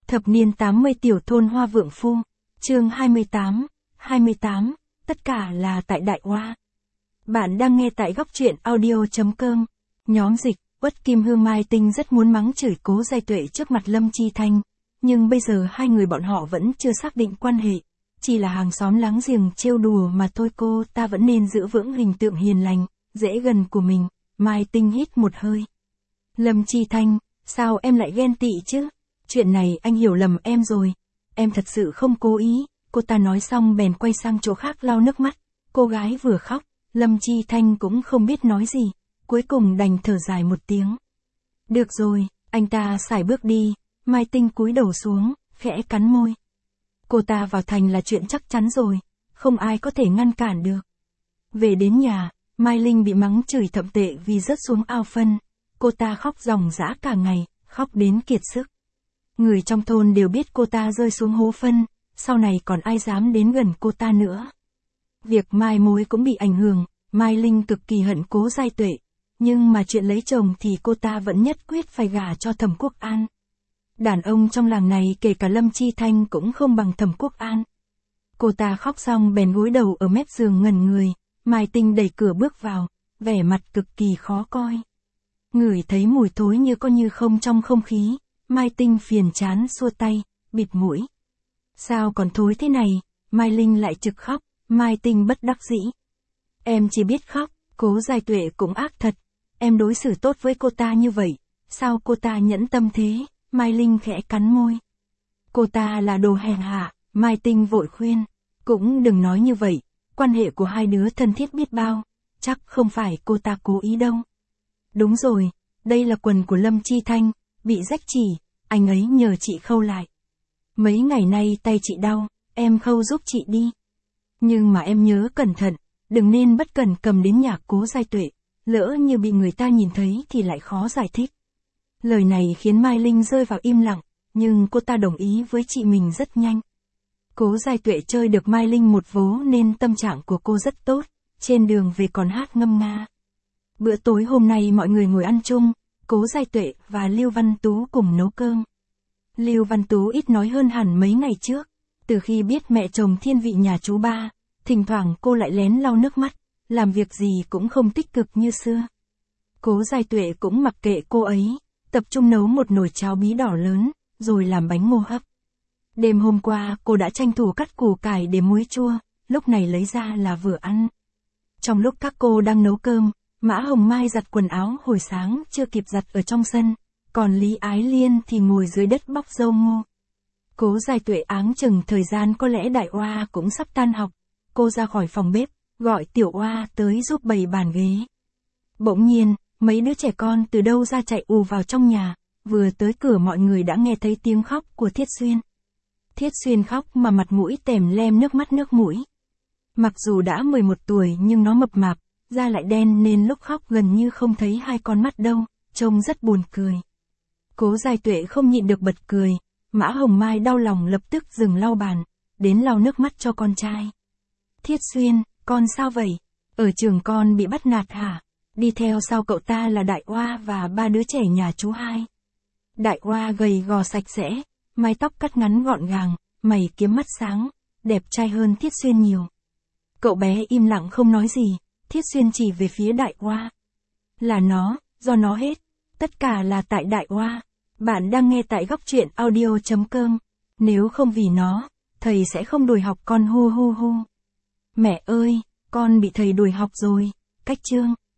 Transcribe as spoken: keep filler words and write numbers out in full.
Thập niên tám mươi tiểu thôn Hoa Vượng Phu, chương hai mươi tám, hai mươi tám, tất cả là tại Đại Hoa. Bạn đang nghe tại góc truyện audio.com, nhóm dịch, Uất Kim Hương Mai Tinh rất muốn mắng chửi Cố Giai Tuệ trước mặt Lâm Chi Thanh, nhưng bây giờ hai người bọn họ vẫn chưa xác định quan hệ, chỉ là hàng xóm láng giềng trêu đùa mà thôi, cô ta vẫn nên giữ vững hình tượng hiền lành, dễ gần của mình. Mai Tinh hít một hơi. Lâm Chi Thanh, sao em lại ghen tị chứ? Chuyện này anh hiểu lầm em rồi. Em thật sự không cố ý. Cô ta nói xong bèn quay sang chỗ khác lau nước mắt. Cô gái vừa khóc, Lâm Chi Thanh cũng không biết nói gì. Cuối cùng đành thở dài một tiếng. Được rồi, anh ta sải bước đi. Mai Tinh cúi đầu xuống, khẽ cắn môi. Cô ta vào thành là chuyện chắc chắn rồi. Không ai có thể ngăn cản được. Về đến nhà, Mai Linh bị mắng chửi thậm tệ vì rớt xuống ao phân. Cô ta khóc ròng rã cả ngày, khóc đến kiệt sức. Người trong thôn đều biết cô ta rơi xuống hố phân, sau này còn ai dám đến gần cô ta nữa. Việc mai mối cũng bị ảnh hưởng, Mai Linh cực kỳ hận Cố Giai Tuệ, nhưng mà chuyện lấy chồng thì cô ta vẫn nhất quyết phải gả cho Thẩm Quốc An. Đàn ông trong làng này kể cả Lâm Chi Thanh cũng không bằng Thẩm Quốc An. Cô ta khóc xong bèn gối đầu ở mép giường ngẩn người, Mai Tinh đẩy cửa bước vào, vẻ mặt cực kỳ khó coi. Ngửi thấy mùi thối như có như không trong không khí, Mai Tinh phiền chán xua tay, bịt mũi. Sao còn thối thế này? Mai Linh lại trực khóc, Mai Tinh bất đắc dĩ. Em chỉ biết khóc, Cố Giai Tuệ cũng ác thật. Em đối xử tốt với cô ta như vậy, sao cô ta nhẫn tâm thế? Mai Linh khẽ cắn môi. Cô ta là đồ hèn hạ, Mai Tinh vội khuyên. Cũng đừng nói như vậy, quan hệ của hai đứa thân thiết biết bao, chắc không phải cô ta cố ý đâu. Đúng rồi, đây là quần của Lâm Chi Thanh, bị rách chỉ, anh ấy nhờ chị khâu lại. Mấy ngày nay tay chị đau, em khâu giúp chị đi. Nhưng mà em nhớ cẩn thận, đừng nên bất cẩn cầm đến nhà Cố Giai Tuệ, lỡ như bị người ta nhìn thấy thì lại khó giải thích. Lời này khiến Mai Linh rơi vào im lặng, nhưng cô ta đồng ý với chị mình rất nhanh. Cố Giai Tuệ chơi được Mai Linh một vố nên tâm trạng của cô rất tốt, trên đường về còn hát ngâm nga. Bữa tối hôm nay mọi người ngồi ăn chung, Cố Giai Tuệ và Lưu Văn Tú cùng nấu cơm. Lưu Văn Tú ít nói hơn hẳn mấy ngày trước, từ khi biết mẹ chồng thiên vị nhà chú ba, thỉnh thoảng cô lại lén lau nước mắt, làm việc gì cũng không tích cực như xưa. Cố Giai Tuệ cũng mặc kệ cô ấy, tập trung nấu một nồi cháo bí đỏ lớn, rồi làm bánh ngô hấp. Đêm hôm qua cô đã tranh thủ cắt củ cải để muối chua, lúc này lấy ra là vừa ăn. Trong lúc các cô đang nấu cơm, Mã Hồng Mai giặt quần áo hồi sáng chưa kịp giặt ở trong sân, còn Lý Ái Liên thì ngồi dưới đất bóc dâu ngô. Cố Giai Tuệ áng chừng thời gian có lẽ Đại Oa cũng sắp tan học, cô ra khỏi phòng bếp, gọi Tiểu Oa tới giúp bày bàn ghế. Bỗng nhiên, mấy đứa trẻ con từ đâu ra chạy ù vào trong nhà, vừa tới cửa mọi người đã nghe thấy tiếng khóc của Thiết Xuyên. Thiết Xuyên khóc mà mặt mũi tèm lem nước mắt nước mũi. Mặc dù đã mười một tuổi nhưng nó mập mạp, da lại đen nên lúc khóc gần như không thấy hai con mắt đâu, trông rất buồn cười. Cố Giai Tuệ không nhịn được bật cười, Mã Hồng Mai đau lòng lập tức dừng lau bàn, đến lau nước mắt cho con trai. Thiết Xuyên, con sao vậy? Ở trường con bị bắt nạt hả? Đi theo sau cậu ta là Đại Oa và ba đứa trẻ nhà chú hai. Đại Oa gầy gò sạch sẽ, mái tóc cắt ngắn gọn gàng, mày kiếm mắt sáng, đẹp trai hơn Thiết Xuyên nhiều. Cậu bé im lặng không nói gì, Thiết Xuyên chỉ về phía Đại Oa. Là nó, do nó hết, tất cả là tại Đại Oa. Bạn đang nghe tại góc truyện audio.com, nếu không vì nó, thầy sẽ không đuổi học con hu hu hu. Mẹ ơi, con bị thầy đuổi học rồi, cách chương.